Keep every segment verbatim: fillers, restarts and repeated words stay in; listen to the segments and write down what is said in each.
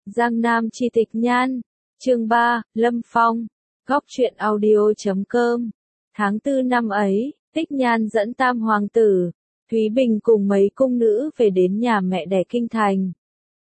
Giang Nam chi tịch nhan, chương ba, Lâm Phong, góc truyện audio chấm com. Tháng tư năm ấy, Tích Nhan dẫn tam hoàng tử, Thúy Bình cùng mấy cung nữ về đến nhà mẹ đẻ kinh thành.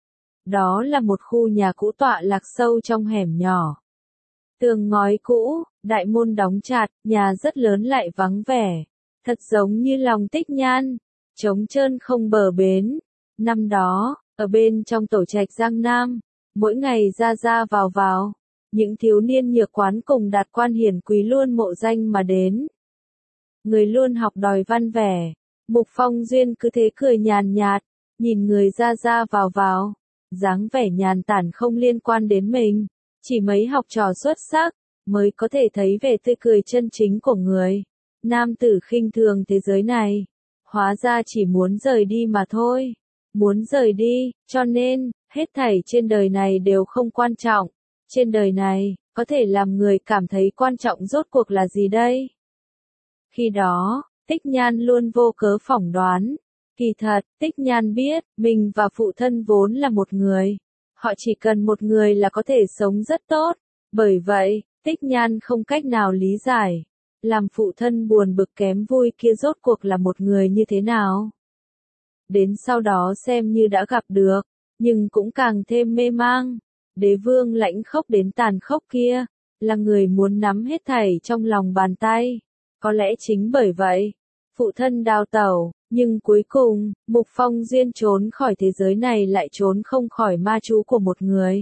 Đó là một khu nhà cũ tọa lạc sâu trong hẻm nhỏ. Tường ngói cũ, đại môn đóng chặt, nhà rất lớn lại vắng vẻ. Thật giống như lòng Tích Nhan, trống trơn không bờ bến. Năm đó, ở bên trong tổ trạch Giang Nam, mỗi ngày ra ra vào vào, những thiếu niên nhược quán cùng đạt quan hiển quý luôn mộ danh mà đến. Người luôn học đòi văn vẻ, Mục Phong Duyên cứ thế cười nhàn nhạt, nhìn người ra ra vào vào, dáng vẻ nhàn tản không liên quan đến mình, chỉ mấy học trò xuất sắc, mới có thể thấy vẻ tươi cười chân chính của người. Nam tử khinh thường thế giới này, hóa ra chỉ muốn rời đi mà thôi, muốn rời đi, cho nên, hết thảy trên đời này đều không quan trọng, trên đời này, có thể làm người cảm thấy quan trọng rốt cuộc là gì đây? Khi đó, Tích Nhan luôn vô cớ phỏng đoán, kỳ thật, Tích Nhan biết, mình và phụ thân vốn là một người, họ chỉ cần một người là có thể sống rất tốt, bởi vậy, Tích Nhan không cách nào lý giải, làm phụ thân buồn bực kém vui kia rốt cuộc là một người như thế nào. Đến sau đó xem như đã gặp được, nhưng cũng càng thêm mê mang. Đế vương lãnh khốc đến tàn khốc kia, là người muốn nắm hết thảy trong lòng bàn tay. Có lẽ chính bởi vậy, phụ thân đào tẩu, nhưng cuối cùng, Mục Phong Duyên trốn khỏi thế giới này lại trốn không khỏi ma chú của một người.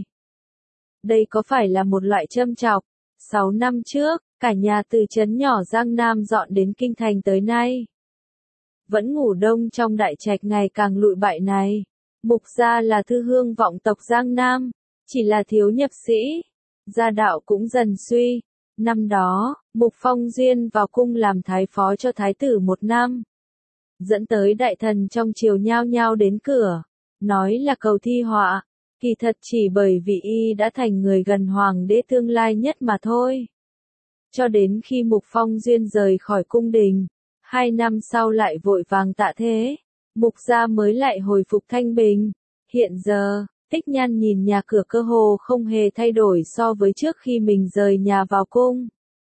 Đây có phải là một loại châm chọc? Sáu năm trước, cả nhà từ trấn nhỏ Giang Nam dọn đến kinh thành tới nay. Vẫn ngủ đông trong đại trạch ngày càng lụi bại này. Mục gia là thư hương vọng tộc Giang Nam, chỉ là thiếu nhập sĩ, gia đạo cũng dần suy. Năm đó, Mục Phong Duyên vào cung làm thái phó cho thái tử một năm. Dẫn tới đại thần trong triều nhao nhao đến cửa, nói là cầu thi họa, kỳ thật chỉ bởi vì y đã thành người gần hoàng đế tương lai nhất mà thôi. Cho đến khi Mục Phong Duyên rời khỏi cung đình, hai năm sau lại vội vàng tạ thế, Mục gia mới lại hồi phục thanh bình. Hiện giờ, Tích Nhan nhìn nhà cửa cơ hồ không hề thay đổi so với trước khi mình rời nhà vào cung.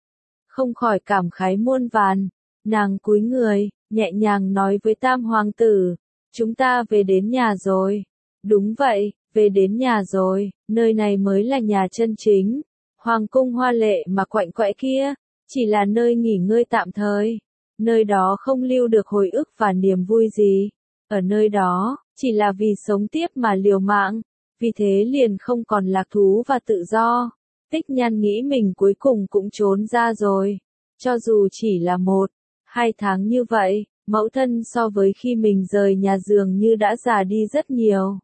Không khỏi cảm khái muôn vàn, nàng cúi người, nhẹ nhàng nói với tam hoàng tử, chúng ta về đến nhà rồi. Đúng vậy, về đến nhà rồi, nơi này mới là nhà chân chính. Hoàng cung hoa lệ mà quạnh quẽ kia, chỉ là nơi nghỉ ngơi tạm thời. Nơi đó không lưu được hồi ức và niềm vui gì. Ở nơi đó, chỉ là vì sống tiếp mà liều mạng, vì thế liền không còn lạc thú và tự do. Tích Nhan nghĩ mình cuối cùng cũng trốn ra rồi. Cho dù chỉ là một, hai tháng như vậy, mẫu thân so với khi mình rời nhà dường như đã già đi rất nhiều.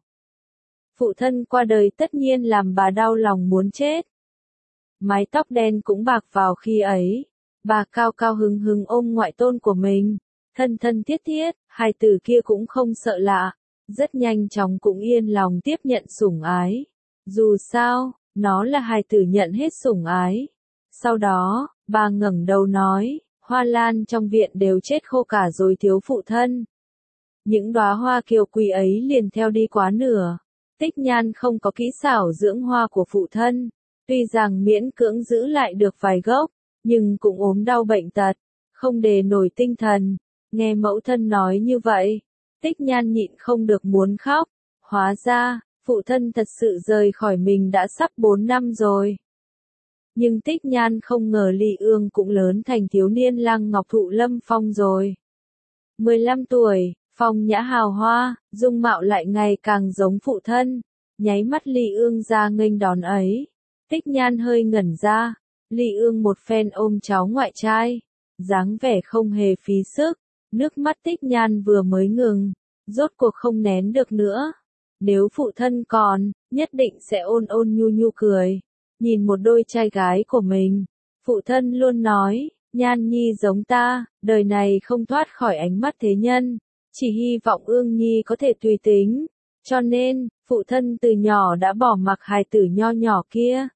Phụ thân qua đời tất nhiên làm bà đau lòng muốn chết. Mái tóc đen cũng bạc vào khi ấy. Bà cao cao hứng hứng ôm ngoại tôn của mình, thân thân thiết thiết, hai tử kia cũng không sợ lạ, rất nhanh chóng cũng yên lòng tiếp nhận sủng ái. Dù sao, nó là hài tử nhận hết sủng ái. Sau đó, bà ngẩng đầu nói, hoa lan trong viện đều chết khô cả rồi thiếu phụ thân. Những đóa hoa kiều quý ấy liền theo đi quá nửa. Tích Nhan không có kỹ xảo dưỡng hoa của phụ thân, tuy rằng miễn cưỡng giữ lại được vài gốc, nhưng cũng ốm đau bệnh tật, không đề nổi tinh thần. Nghe mẫu thân nói như vậy, Tích Nhan nhịn không được muốn khóc. Hóa ra, phụ thân thật sự rời khỏi mình đã sắp bốn năm rồi. Nhưng Tích Nhan không ngờ Ly Ương cũng lớn thành thiếu niên Lăng Ngọc Thụ Lâm Phong rồi. mười lăm tuổi, phong nhã hào hoa, dung mạo lại ngày càng giống phụ thân. Nháy mắt Ly Ương ra nghênh đón ấy. Tích Nhan hơi ngẩn ra. Ly Ương một phen ôm cháu ngoại trai, dáng vẻ không hề phí sức, nước mắt Tích Nhan vừa mới ngừng, rốt cuộc không nén được nữa. Nếu phụ thân còn, nhất định sẽ ôn ôn nhu nhu cười, nhìn một đôi trai gái của mình. Phụ thân luôn nói, Nhan Nhi giống ta, đời này không thoát khỏi ánh mắt thế nhân, chỉ hy vọng Ương Nhi có thể tùy tính. Cho nên, phụ thân từ nhỏ đã bỏ mặc hài tử nho nhỏ kia.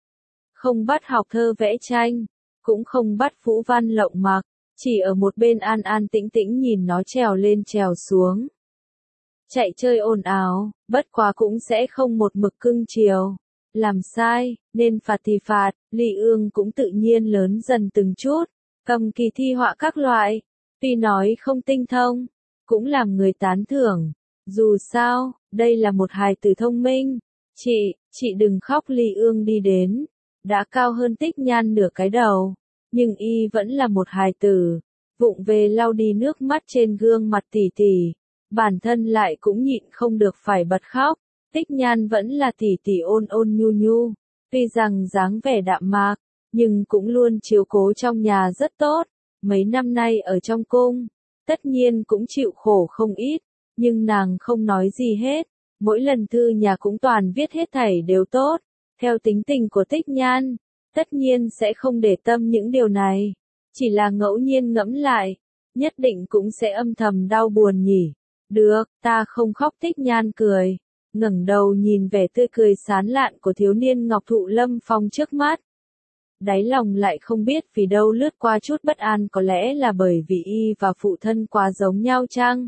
Không bắt học thơ vẽ tranh, cũng không bắt phũ văn lộng mặc, chỉ ở một bên an an tĩnh tĩnh nhìn nó trèo lên trèo xuống. chạy chơi ồn ào, bất quá cũng sẽ không một mực cưng chiều. Làm sai, nên phạt thì phạt, Ly Ương cũng tự nhiên lớn dần từng chút, cầm kỳ thi họa các loại, tuy nói không tinh thông, cũng làm người tán thưởng. Dù sao, đây là một hài tử thông minh. Chị, chị đừng khóc, Ly Ương đi đến, đã cao hơn Tích Nhan nửa cái đầu, nhưng y vẫn là một hài tử, vụng về lau đi nước mắt trên gương mặt tỷ tỷ, bản thân lại cũng nhịn không được phải bật khóc. Tích Nhan vẫn là tỷ tỷ ôn ôn nhu nhu, tuy rằng dáng vẻ đạm mạc, nhưng cũng luôn chiếu cố trong nhà rất tốt, mấy năm nay ở trong cung, tất nhiên cũng chịu khổ không ít, nhưng nàng không nói gì hết, mỗi lần thư nhà cũng toàn viết hết thảy đều tốt, theo tính tình của Tích Nhan, tất nhiên sẽ không để tâm những điều này, chỉ là ngẫu nhiên ngẫm lại, nhất định cũng sẽ âm thầm đau buồn nhỉ. Được, ta không khóc, Tích Nhan cười, ngẩng đầu nhìn vẻ tươi cười sán lạn của thiếu niên Ngọc Thụ Lâm Phong trước mắt. Đáy lòng lại không biết vì đâu lướt qua chút bất an, có lẽ là bởi vì y và phụ thân quá giống nhau chăng?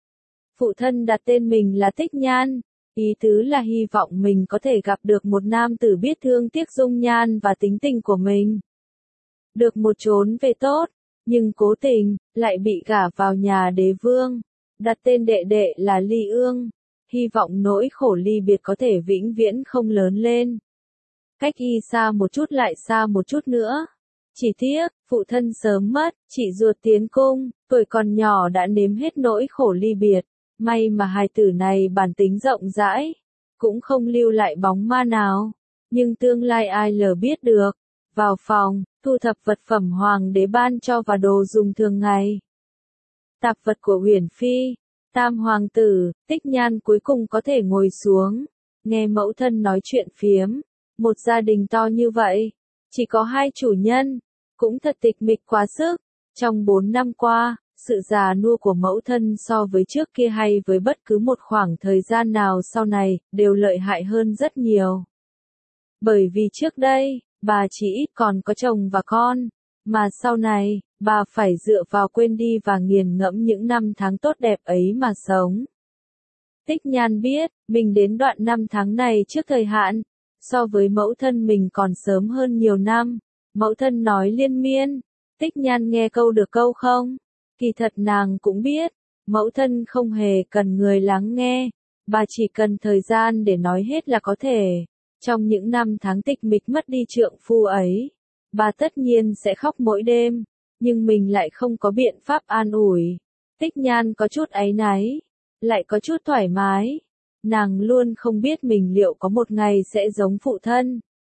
Phụ thân đặt tên mình là Tích Nhan, ý tứ là hy vọng mình có thể gặp được một nam tử biết thương tiếc dung nhan và tính tình của mình. Được một chốn về tốt, nhưng cố tình, lại bị gả vào nhà đế vương, đặt tên đệ đệ là Ly Ương, hy vọng nỗi khổ ly biệt có thể vĩnh viễn không lớn lên. Cách y xa một chút lại xa một chút nữa. Chỉ tiếc, phụ thân sớm mất, chị ruột tiến cung, tuổi còn nhỏ đã nếm hết nỗi khổ ly biệt. May mà hài tử này bản tính rộng rãi, cũng không lưu lại bóng ma nào. Nhưng tương lai ai lờ biết được. Vào phòng, thu thập vật phẩm hoàng đế ban cho và đồ dùng thường ngày. Tạp vật của Huyền Phi, Tam hoàng tử, Tích Nhan cuối cùng có thể ngồi xuống, nghe mẫu thân nói chuyện phiếm. Một gia đình to như vậy, chỉ có hai chủ nhân, cũng thật tịch mịch quá sức. Trong bốn năm qua, sự già nua của mẫu thân so với trước kia hay với bất cứ một khoảng thời gian nào sau này, đều lợi hại hơn rất nhiều. Bởi vì trước đây, bà chỉ ít còn có chồng và con, mà sau này, bà phải dựa vào quên đi và nghiền ngẫm những năm tháng tốt đẹp ấy mà sống. Tích Nhan biết, mình đến đoạn năm tháng này trước thời hạn, so với mẫu thân mình còn sớm hơn nhiều năm. Mẫu thân nói liên miên, Tích Nhan nghe câu được câu không? Kỳ thật nàng cũng biết, mẫu thân không hề cần người lắng nghe, bà chỉ cần thời gian để nói hết là có thể. Trong những năm tháng tịch mịch mất đi trượng phu ấy, bà tất nhiên sẽ khóc mỗi đêm, nhưng mình lại không có biện pháp an ủi. Tích Nhan có chút áy náy, lại có chút thoải mái. Nàng luôn không biết mình liệu có một ngày sẽ giống phụ thân.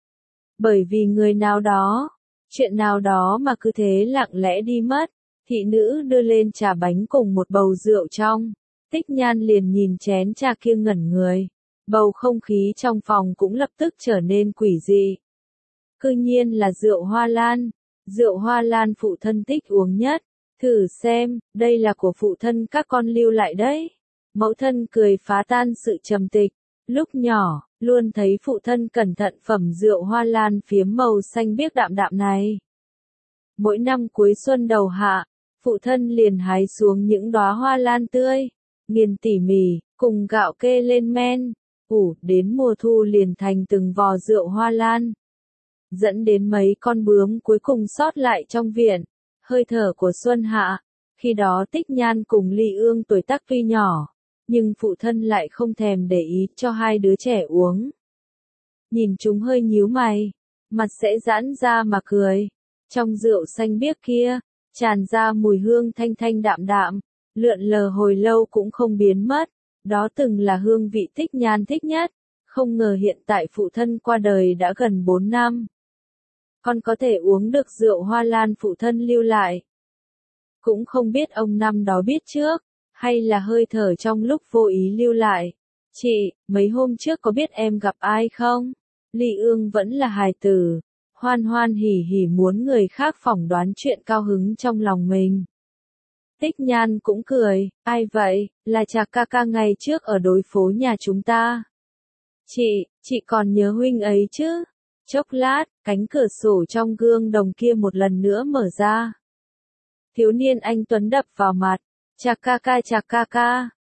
Bởi vì người nào đó, chuyện nào đó mà cứ thế lặng lẽ đi mất, thị nữ đưa lên trà bánh cùng một bầu rượu trong. Tích Nhan liền nhìn chén trà kia ngẩn người. Bầu không khí trong phòng cũng lập tức trở nên quỷ dị. Cư nhiên là rượu hoa lan. Rượu hoa lan phụ thân thích uống nhất. Thử xem, đây là của phụ thân các con lưu lại đấy. Mẫu thân cười phá tan sự trầm tịch. Lúc nhỏ, luôn thấy phụ thân cẩn thận phẩm rượu hoa lan phiếm màu xanh biếc đạm đạm này. Mỗi năm cuối xuân đầu hạ, phụ thân liền hái xuống những đóa hoa lan tươi, nghiền tỉ mỉ, cùng gạo kê lên men, ủ, đến mùa thu liền thành từng vò rượu hoa lan. Dẫn đến mấy con bướm cuối cùng sót lại trong viện, hơi thở của xuân hạ. Khi đó Tích Nhan cùng Ly Ương tuổi tác tuy nhỏ, nhưng phụ thân lại không thèm để ý cho hai đứa trẻ uống. Nhìn chúng hơi nhíu mày, mặt sẽ giãn ra mà cười. Trong rượu xanh biếc kia, tràn ra mùi hương thanh thanh đạm đạm, lượn lờ hồi lâu cũng không biến mất. Đó từng là hương vị Tích Nhan thích nhất, không ngờ hiện tại phụ thân qua đời đã gần bốn năm. Con có thể uống được rượu hoa lan phụ thân lưu lại. Cũng không biết ông năm đó biết trước, hay là hơi thở trong lúc vô ý lưu lại. Chị, mấy hôm trước có biết em gặp ai không? Ly Ương vẫn là hài tử, hoan hoan hỉ hỉ muốn người khác phỏng đoán chuyện cao hứng trong lòng mình. Tích Nhan cũng cười, ai vậy, là Trạc ca ca ngày trước ở đối phố nhà chúng ta. Chị, chị còn nhớ huynh ấy chứ? Chốc lát, cánh cửa sổ trong gương đồng kia một lần nữa mở ra. Thiếu niên anh tuấn đập vào mặt, Trạc ca ca Trạc ca ca,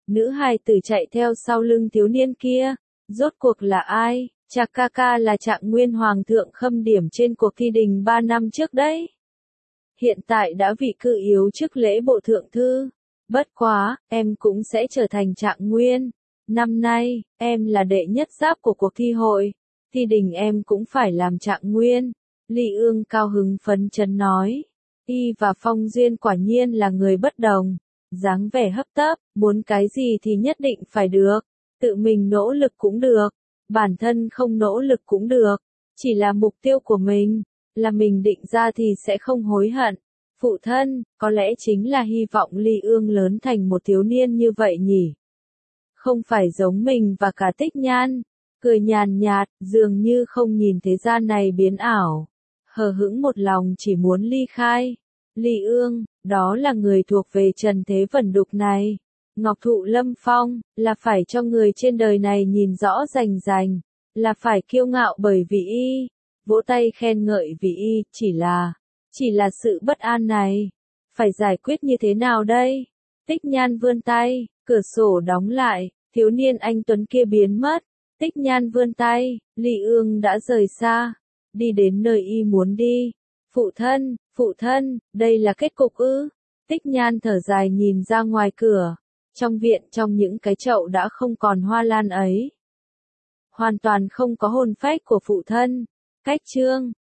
Nữ hài tử chạy theo sau lưng thiếu niên kia. Rốt cuộc là ai? Cha ca ca là Trạng Nguyên Hoàng thượng khâm điểm trên cuộc thi đình ba năm trước đấy. Hiện tại đã vị cự yếu chức lễ bộ thượng thư. Bất quá, em cũng sẽ trở thành Trạng Nguyên. Năm nay, em là đệ nhất giáp của cuộc thi hội. Thi đình em cũng phải làm Trạng Nguyên. Ly Ương cao hứng phấn chấn nói. Y và Phong Duyên quả nhiên là người bất đồng. Dáng vẻ hấp tấp, muốn cái gì thì nhất định phải được. Tự mình nỗ lực cũng được. Bản thân không nỗ lực cũng được. Chỉ là mục tiêu của mình, là mình định ra thì sẽ không hối hận. Phụ thân, có lẽ chính là hy vọng Ly Ương lớn thành một thiếu niên như vậy nhỉ. Không phải giống mình và cả Tích Nhan. Cười nhàn nhạt, dường như không nhìn thế gian này biến ảo. Hờ hững một lòng chỉ muốn ly khai. Ly Ương, đó là người thuộc về trần thế vẩn đục này. Ngọc thụ lâm phong, là phải cho người trên đời này nhìn rõ rành rành. Là phải kiêu ngạo bởi vì y. Vỗ tay khen ngợi vì y, chỉ là, chỉ là sự bất an này. Phải giải quyết như thế nào đây? Tích Nhan vươn tay, cửa sổ đóng lại, thiếu niên anh tuấn kia biến mất. Tích Nhan vươn tay, Ly Ương đã rời xa, đi đến nơi y muốn đi. Phụ thân, phụ thân, đây là kết cục ư? Tích Nhan thở dài nhìn ra ngoài cửa. Trong viện trong những cái chậu đã không còn hoa lan ấy. Hoàn toàn không có hồn phách của phụ thân. Cách chương